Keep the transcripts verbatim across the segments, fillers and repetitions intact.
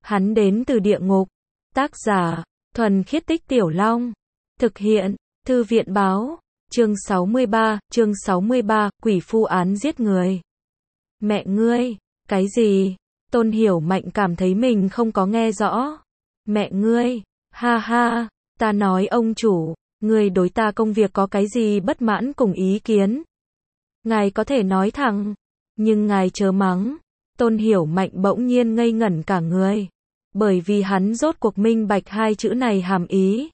Hắn đến từ địa ngục. Tác giả, Thuần Khiết Tích Tiểu Long. Thực hiện, Thư viện báo. Chương sáu mươi ba, chương sáu mươi ba, quỷ phu án giết người. Mẹ ngươi, cái gì? Tôn Hiểu Mạnh cảm thấy mình không có nghe rõ. Mẹ ngươi, ha ha, ta nói ông chủ, ngươi đối ta công việc có cái gì bất mãn cùng ý kiến? Ngài có thể nói thẳng, nhưng ngài chớ mắng. Tôn Hiểu Mạnh bỗng nhiên ngây ngẩn cả người, bởi vì hắn rốt cuộc minh bạch hai chữ này hàm ý.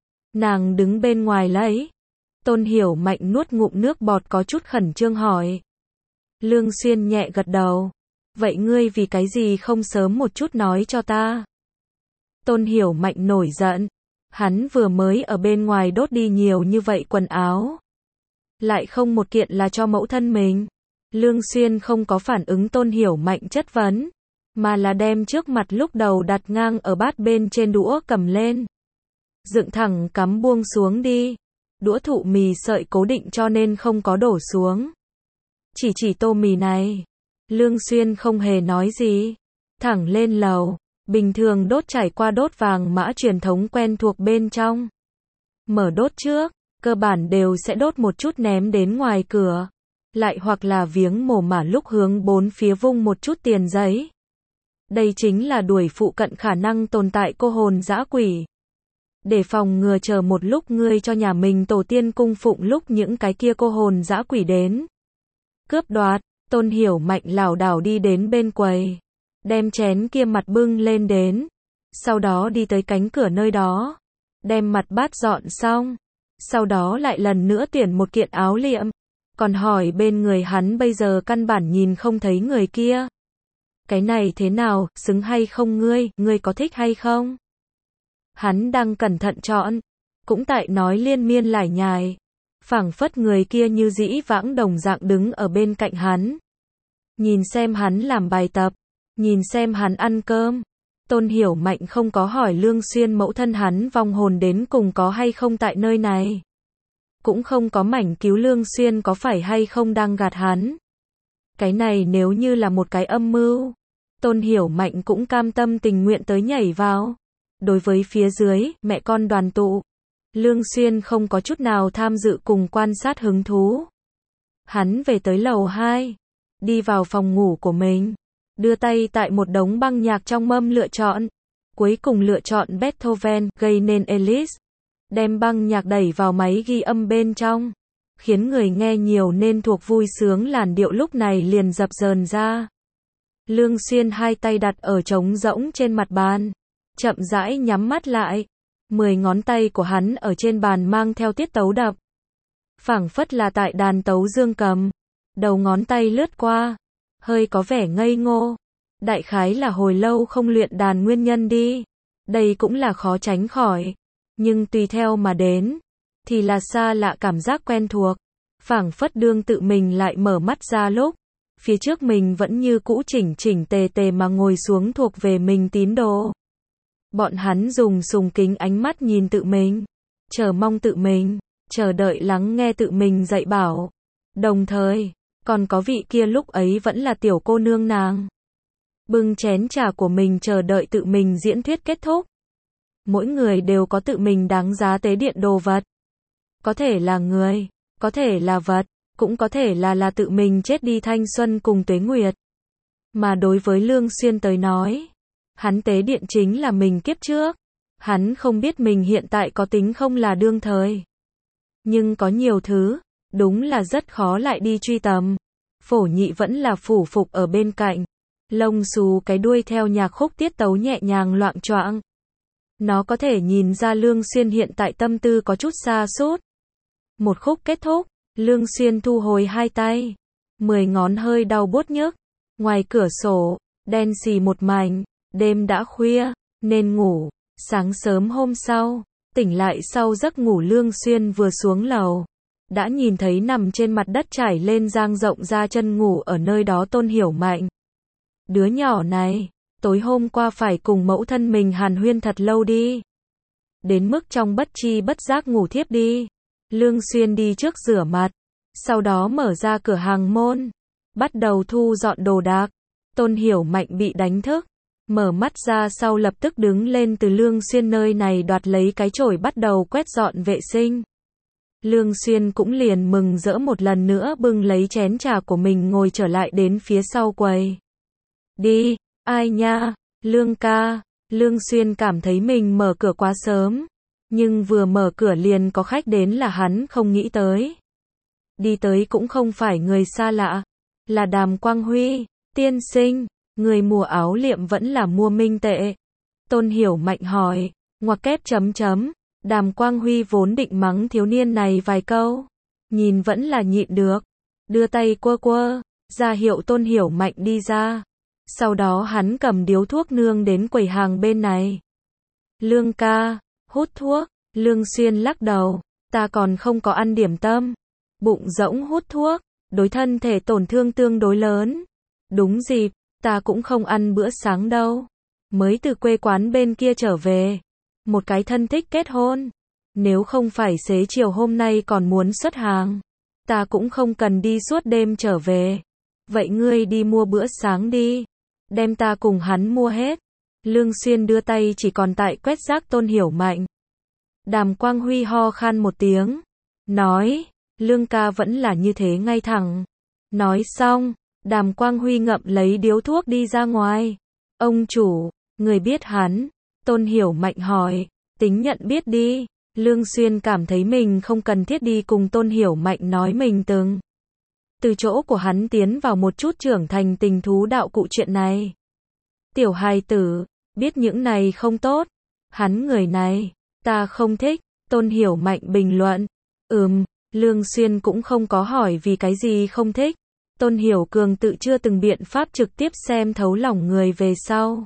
Nàng đứng bên ngoài lấy. Tôn Hiểu Mạnh nuốt ngụm nước bọt có chút khẩn trương hỏi. Lương Xuyên nhẹ gật đầu. Vậy ngươi vì cái gì không sớm một chút nói cho ta? Tôn Hiểu Mạnh nổi giận. Hắn vừa mới ở bên ngoài đốt đi nhiều như vậy quần áo. Lại không một kiện là cho mẫu thân mình. Lương Xuyên không có phản ứng Tôn Hiểu Mạnh chất vấn, mà là đem trước mặt lúc đầu đặt ngang ở bát bên trên đũa cầm lên. Dựng thẳng cắm buông xuống đi. Đũa thụ mì sợi cố định cho nên không có đổ xuống. Chỉ chỉ tô mì này. Lương Xuyên không hề nói gì. Thẳng lên lầu. Bình thường đốt trải qua đốt vàng mã truyền thống quen thuộc bên trong. Mở đốt trước, cơ bản đều sẽ đốt một chút ném đến ngoài cửa. Lại hoặc là viếng mồ mả lúc hướng bốn phía vung một chút tiền giấy. Đây chính là đuổi phụ cận khả năng tồn tại cô hồn dã quỷ. Để phòng ngừa chờ một lúc ngươi cho nhà mình tổ tiên cung phụng lúc những cái kia cô hồn dã quỷ đến. Cướp đoạt, Tôn Hiểu Mạnh lảo đảo đi đến bên quầy. Đem chén kia mặt bưng lên đến. Sau đó đi tới cánh cửa nơi đó. Đem mặt bát dọn xong. Sau đó lại lần nữa tuyển một kiện áo liệm. Còn hỏi bên người hắn bây giờ căn bản nhìn không thấy người kia. Cái này thế nào, xứng hay không ngươi, ngươi có thích hay không? Hắn đang cẩn thận chọn. Cũng tại nói liên miên lải nhải. Phảng phất người kia như dĩ vãng đồng dạng đứng ở bên cạnh hắn. Nhìn xem hắn làm bài tập. Nhìn xem hắn ăn cơm. Tôn Hiểu Mạnh không có hỏi Lương Xuyên mẫu thân hắn vong hồn đến cùng có hay không tại nơi này. Cũng không có mảnh cứu Lương Xuyên có phải hay không đang gạt hắn. Cái này nếu như là một cái âm mưu. Tôn Hiểu Mạnh cũng cam tâm tình nguyện tới nhảy vào. Đối với phía dưới, mẹ con đoàn tụ. Lương Xuyên không có chút nào tham dự cùng quan sát hứng thú. Hắn về tới lầu hai. Đi vào phòng ngủ của mình. Đưa tay tại một đống băng nhạc trong mâm lựa chọn. Cuối cùng lựa chọn Beethoven, gây nên Alice. Đem băng nhạc đẩy vào máy ghi âm bên trong. Khiến người nghe nhiều nên thuộc vui sướng làn điệu lúc này liền dập dờn ra. Lương Xuyên hai tay đặt ở trống rỗng trên mặt bàn. Chậm rãi nhắm mắt lại. Mười ngón tay của hắn ở trên bàn mang theo tiết tấu đập. Phảng phất là tại đàn tấu dương cầm. Đầu ngón tay lướt qua. Hơi có vẻ ngây ngô. Đại khái là hồi lâu không luyện đàn nguyên nhân đi. Đây cũng là khó tránh khỏi. Nhưng tùy theo mà đến. Thì là xa lạ cảm giác quen thuộc. Phảng phất đương tự mình lại mở mắt ra lúc. Phía trước mình vẫn như cũ chỉnh chỉnh tề tề mà ngồi xuống thuộc về mình tín đồ. Bọn hắn dùng sùng kính ánh mắt nhìn tự mình. Chờ mong tự mình. Chờ đợi lắng nghe tự mình dạy bảo. Đồng thời, còn có vị kia lúc ấy vẫn là tiểu cô nương nàng. Bưng chén trà của mình chờ đợi tự mình diễn thuyết kết thúc. Mỗi người đều có tự mình đáng giá tế điện đồ vật. Có thể là người, có thể là vật, cũng có thể là là tự mình chết đi thanh xuân cùng tuế nguyệt. Mà đối với Lương Xuyên tới nói, hắn tế điện chính là mình kiếp trước. Hắn không biết mình hiện tại có tính không là đương thời. Nhưng có nhiều thứ, đúng là rất khó lại đi truy tầm. Phổ Nhị vẫn là phủ phục ở bên cạnh. Lông xù cái đuôi theo nhạc khúc tiết tấu nhẹ nhàng loạng choạng. Nó có thể nhìn ra Lương Xuyên hiện tại tâm tư có chút xa sút. Một khúc kết thúc, Lương Xuyên thu hồi hai tay. Mười ngón hơi đau buốt nhức. Ngoài cửa sổ, đen xì một mảnh. Đêm đã khuya, nên ngủ. Sáng sớm hôm sau, tỉnh lại sau giấc ngủ Lương Xuyên vừa xuống lầu. Đã nhìn thấy nằm trên mặt đất trải lên dang rộng ra chân ngủ ở nơi đó Tôn Hiểu Mạnh. Đứa nhỏ này, tối hôm qua phải cùng mẫu thân mình hàn huyên thật lâu đi. Đến mức trong bất chi bất giác ngủ thiếp đi. Lương Xuyên đi trước rửa mặt. Sau đó mở ra cửa hàng môn. Bắt đầu thu dọn đồ đạc. Tôn Hiểu Mạnh bị đánh thức. Mở mắt ra sau lập tức đứng lên từ Lương Xuyên nơi này đoạt lấy cái chổi bắt đầu quét dọn vệ sinh. Lương Xuyên cũng liền mừng rỡ một lần nữa bưng lấy chén trà của mình ngồi trở lại đến phía sau quầy. Đi, ai nha, Lương ca, Lương Xuyên cảm thấy mình mở cửa quá sớm, nhưng vừa mở cửa liền có khách đến là hắn không nghĩ tới. Đi tới cũng không phải người xa lạ, là Đàm Quang Huy, tiên sinh, người mua áo liệm vẫn là mua minh tệ. Tôn Hiểu Mạnh hỏi, ngoặc kép chấm chấm, Đàm Quang Huy vốn định mắng thiếu niên này vài câu, nhìn vẫn là nhịn được, đưa tay quơ quơ, ra hiệu Tôn Hiểu Mạnh đi ra. Sau đó hắn cầm điếu thuốc nương đến quầy hàng bên này. Lương ca, hút thuốc, Lương Xuyên lắc đầu, ta còn không có ăn điểm tâm, bụng rỗng hút thuốc, đối thân thể tổn thương tương đối lớn. Đúng dịp, ta cũng không ăn bữa sáng đâu, mới từ quê quán bên kia trở về, một cái thân thích kết hôn, nếu không phải xế chiều hôm nay còn muốn xuất hàng, ta cũng không cần đi suốt đêm trở về. Vậy ngươi đi mua bữa sáng đi, đem ta cùng hắn mua hết. Lương Xuyên đưa tay chỉ còn tại quét rác Tôn Hiểu Mạnh. Đàm Quang Huy ho khan một tiếng, nói, Lương ca vẫn là như thế ngay thẳng. Nói xong, Đàm Quang Huy ngậm lấy điếu thuốc đi ra ngoài. Ông chủ, người biết hắn? Tôn Hiểu Mạnh hỏi, tính nhận biết đi. Lương Xuyên cảm thấy mình không cần thiết đi cùng Tôn Hiểu Mạnh nói mình từng từ chỗ của hắn tiến vào một chút trưởng thành tình thú đạo cụ chuyện này. Tiểu hài tử, biết những này không tốt. Hắn người này, ta không thích. Tôn Hiểu Mạnh bình luận. Ừm, Lương Xuyên cũng không có hỏi vì cái gì không thích. Tôn Hiểu Cường tự chưa từng biện pháp trực tiếp xem thấu lòng người về sau.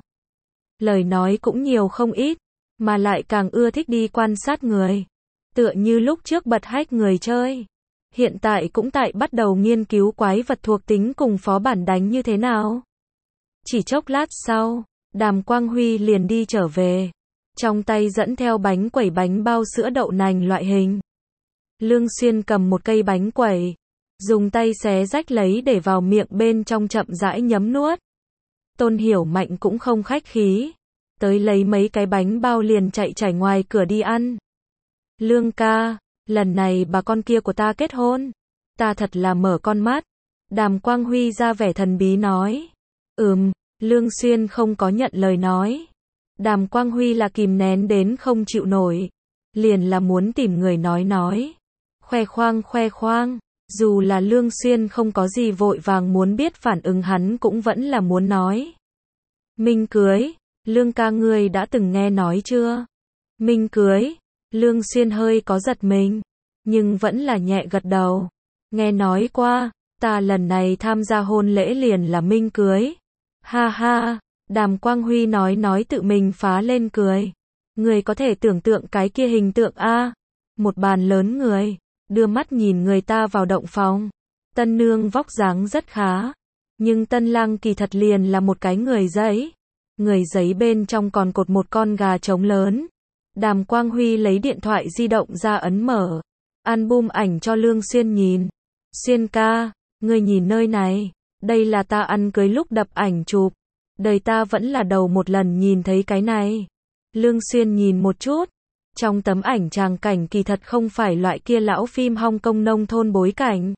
Lời nói cũng nhiều không ít, mà lại càng ưa thích đi quan sát người. Tựa như lúc trước bật hách người chơi. Hiện tại cũng tại bắt đầu nghiên cứu quái vật thuộc tính cùng phó bản đánh như thế nào. Chỉ chốc lát sau, Đàm Quang Huy liền đi trở về. Trong tay dẫn theo bánh quẩy bánh bao sữa đậu nành loại hình. Lương Xuyên cầm một cây bánh quẩy, dùng tay xé rách lấy để vào miệng bên trong chậm rãi nhấm nuốt. Tôn Hiểu Mạnh cũng không khách khí, tới lấy mấy cái bánh bao liền chạy chảy ngoài cửa đi ăn. Lương ca, lần này bà con kia của ta kết hôn, ta thật là mở con mắt. Đàm Quang Huy ra vẻ thần bí nói. Ừm, Lương Xuyên không có nhận lời nói. Đàm Quang Huy là kìm nén đến không chịu nổi, liền là muốn tìm người nói nói. Khoe khoang khoe khoang, dù là Lương Xuyên không có gì vội vàng muốn biết phản ứng hắn cũng vẫn là muốn nói. Minh cưới, Lương ca ngươi đã từng nghe nói chưa? Minh cưới, Lương Xuyên hơi có giật mình, nhưng vẫn là nhẹ gật đầu. Nghe nói qua, ta lần này tham gia hôn lễ liền là minh cưới. Ha ha, Đàm Quang Huy nói nói tự mình phá lên cười. Người có thể tưởng tượng cái kia hình tượng a, một bàn lớn người, đưa mắt nhìn người ta vào động phòng. Tân nương vóc dáng rất khá, nhưng tân lang kỳ thật liền là một cái người giấy. Người giấy bên trong còn cột một con gà trống lớn. Đàm Quang Huy lấy điện thoại di động ra ấn mở album ảnh cho Lương Xuyên nhìn. Xuyên ca, ngươi nhìn nơi này, đây là ta ăn cưới lúc đập ảnh chụp. Đời ta vẫn là đầu một lần nhìn thấy cái này. Lương Xuyên nhìn một chút. Trong tấm ảnh tràng cảnh kỳ thật không phải loại kia lão phim Hong Kong nông thôn bối cảnh,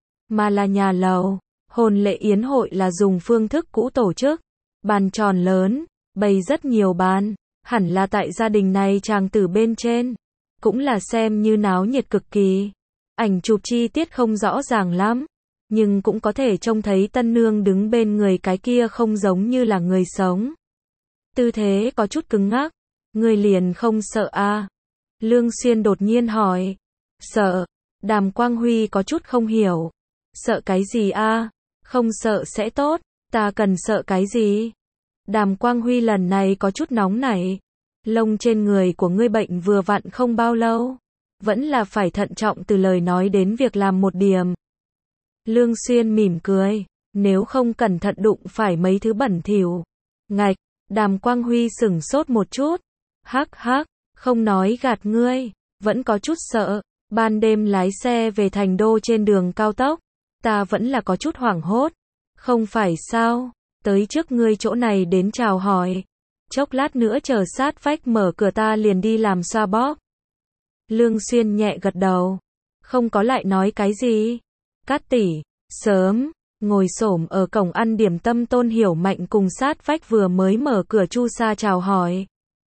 mà là nhà lầu. Hôn lễ yến hội là dùng phương thức cũ tổ chức. Bàn tròn lớn, bày rất nhiều bàn. Hẳn là tại gia đình này chàng tử bên trên. Cũng là xem như náo nhiệt cực kỳ. Ảnh chụp chi tiết không rõ ràng lắm, nhưng cũng có thể trông thấy tân nương đứng bên người cái kia không giống như là người sống. Tư thế có chút cứng ngắc. Người liền không sợ à? Lương Xuyên đột nhiên hỏi. Sợ. Đàm Quang Huy có chút không hiểu. Sợ cái gì à? Không sợ sẽ tốt. Ta cần sợ cái gì? Đàm Quang Huy lần này có chút nóng nảy. Lông trên người của ngươi bệnh vừa vặn không bao lâu. Vẫn là phải thận trọng từ lời nói đến việc làm một điểm. Lương Xuyên mỉm cười. Nếu không cẩn thận đụng phải mấy thứ bẩn thỉu. Ngạch. Đàm Quang Huy sửng sốt một chút. Hắc hắc, không nói gạt ngươi. Vẫn có chút sợ. Ban đêm lái xe về thành đô trên đường cao tốc. Ta vẫn là có chút hoảng hốt. Không phải sao? tới trước ngươi chỗ này đến chào hỏi. Chốc lát nữa chờ sát vách mở cửa ta liền đi làm xoa bóp. Lương Xuyên nhẹ gật đầu. Không có lại nói cái gì. Cát tỷ, sớm, ngồi xổm ở cổng ăn điểm tâm Tôn Hiểu Mạnh cùng sát vách vừa mới mở cửa Chu Sa chào hỏi.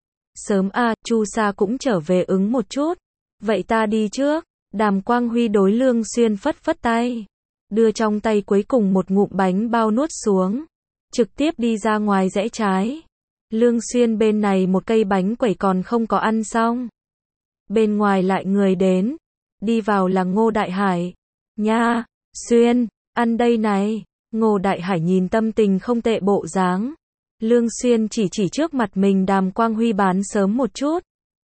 Sớm a, à, Chu Sa cũng trở về ứng một chút. Vậy ta đi trước. Đàm Quang Huy đối Lương Xuyên phất phất tay. Đưa trong tay cuối cùng một ngụm bánh bao nuốt xuống. Trực tiếp đi ra ngoài rẽ trái. Lương Xuyên bên này một cây bánh quẩy còn không có ăn xong. Bên ngoài lại người đến. Đi vào là Ngô Đại Hải. Nha, Xuyên, ăn đây này. Ngô Đại Hải nhìn tâm tình không tệ bộ dáng. Lương Xuyên chỉ chỉ trước mặt mình Đàm Quang Huy bán sớm một chút.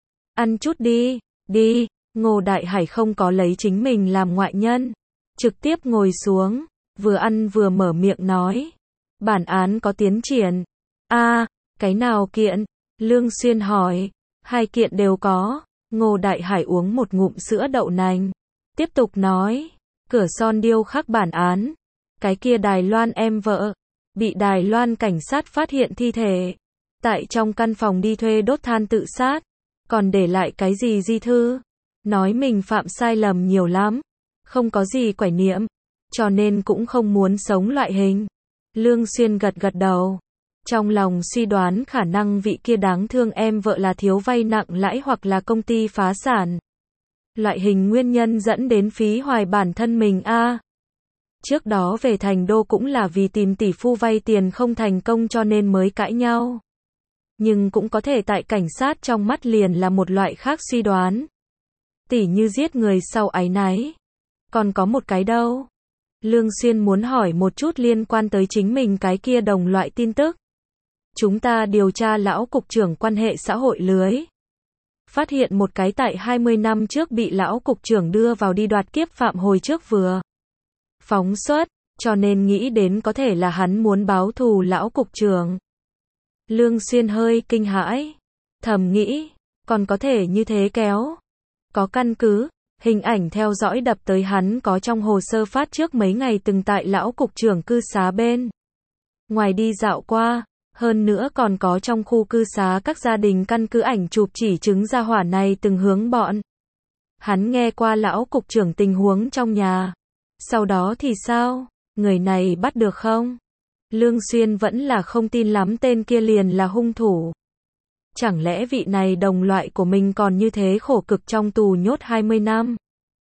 Ăn chút đi, đi. Ngô Đại Hải không có lấy chính mình làm ngoại nhân. Trực tiếp ngồi xuống. Vừa ăn vừa mở miệng nói. Bản án có tiến triển. A, à, cái nào kiện? Lương Xuyên hỏi. Hai kiện đều có. Ngô Đại Hải uống một ngụm sữa đậu nành. Tiếp tục nói. Cửa son điêu khắc bản án. Cái kia Đài Loan em vợ. Bị Đài Loan cảnh sát phát hiện thi thể. Tại trong căn phòng đi thuê đốt than tự sát. Còn để lại cái gì di thư. Nói mình phạm sai lầm nhiều lắm. Không có gì quải niệm. Cho nên cũng không muốn sống loại hình. Lương Xuyên gật gật đầu. Trong lòng suy đoán khả năng vị kia đáng thương em vợ là thiếu vay nặng lãi hoặc là công ty phá sản. Loại hình nguyên nhân dẫn đến phí hoài bản thân mình a. À. Trước đó về thành đô cũng là vì tìm tỷ phu vay tiền không thành công cho nên mới cãi nhau. Nhưng cũng có thể tại cảnh sát trong mắt liền là một loại khác suy đoán. Tỷ như giết người sau áy náy. Còn có một cái đâu? Lương Xuyên muốn hỏi một chút liên quan tới chính mình cái kia đồng loại tin tức. Chúng ta điều tra lão cục trưởng quan hệ xã hội lưới. Phát hiện một cái tại hai mươi năm trước bị lão cục trưởng đưa vào đi đoạt kiếp phạm hồi trước vừa phóng xuất, cho nên nghĩ đến có thể là hắn muốn báo thù lão cục trưởng. Lương Xuyên hơi kinh hãi. Thầm nghĩ, còn có thể như thế kéo. Có căn cứ, hình ảnh theo dõi đập tới hắn có trong hồ sơ phát trước mấy ngày từng tại lão cục trưởng cư xá bên ngoài đi dạo qua. Hơn nữa còn có trong khu cư xá các gia đình căn cứ ảnh chụp chỉ chứng ra hỏa này từng hướng bọn. Hắn nghe qua lão cục trưởng tình huống trong nhà. Sau đó thì sao? Người này bắt được không? Lương Xuyên vẫn là không tin lắm tên kia liền là hung thủ. Chẳng lẽ vị này đồng loại của mình còn như thế khổ cực trong tù nhốt hai mươi năm?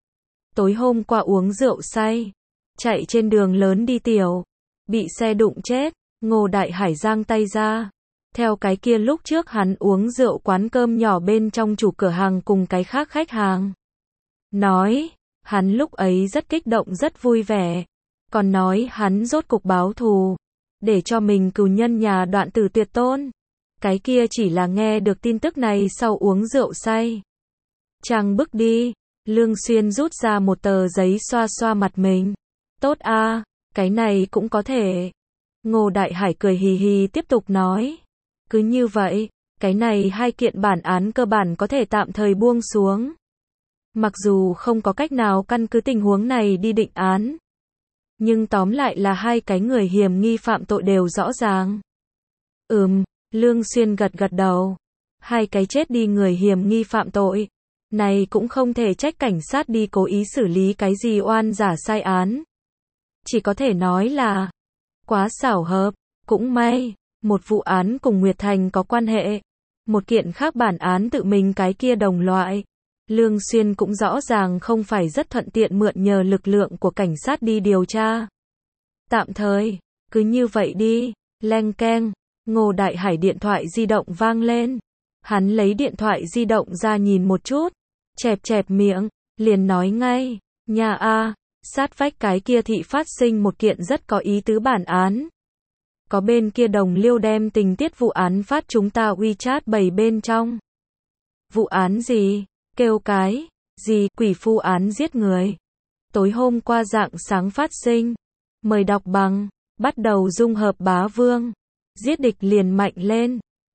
Tối hôm qua uống rượu say. Chạy trên đường lớn đi tiểu. Bị xe đụng chết. Ngô Đại Hải giang tay ra. Theo cái kia lúc trước hắn uống rượu quán cơm nhỏ bên trong chủ cửa hàng cùng cái khác khách hàng. Nói, hắn lúc ấy rất kích động rất vui vẻ. Còn nói hắn rốt cục báo thù. Để cho mình cừu nhân nhà đoạn tử tuyệt tôn. Cái kia chỉ là nghe được tin tức này sau uống rượu say. Trang bức đi. Lương Xuyên rút ra một tờ giấy xoa xoa mặt mình. Tốt a, à, cái này cũng có thể. Ngô Đại Hải cười hì hì tiếp tục nói. Cứ như vậy, cái này hai kiện bản án cơ bản có thể tạm thời buông xuống. Mặc dù không có cách nào căn cứ tình huống này đi định án. Nhưng tóm lại là hai cái người hiểm nghi phạm tội đều rõ ràng. Ừm, Lương Xuyên gật gật đầu. Hai cái chết đi người hiểm nghi phạm tội. Này cũng không thể trách cảnh sát đi cố ý xử lý cái gì oan giả sai án. Chỉ có thể nói là quá xảo hợp, cũng may, một vụ án cùng Nguyệt Thành có quan hệ. Một kiện khác bản án tự mình cái kia đồng loại. Lương Xuyên cũng rõ ràng không phải rất thuận tiện mượn nhờ lực lượng của cảnh sát đi điều tra. Tạm thời, cứ như vậy đi, leng keng, Ngô Đại Hải điện thoại di động vang lên. Hắn lấy điện thoại di động ra nhìn một chút, chẹp chẹp miệng, liền nói ngay, nhà a, sát vách cái kia thị phát sinh một kiện rất có ý tứ bản án. Có bên kia đồng liêu đem tình tiết vụ án phát chúng ta WeChat bày bên trong. Vụ án gì? Kêu cái gì? Quỷ phu án giết người. Tối hôm qua rạng sáng phát sinh. Mời đọc bằng. Bắt đầu dung hợp bá vương. Giết địch liền mạnh lên.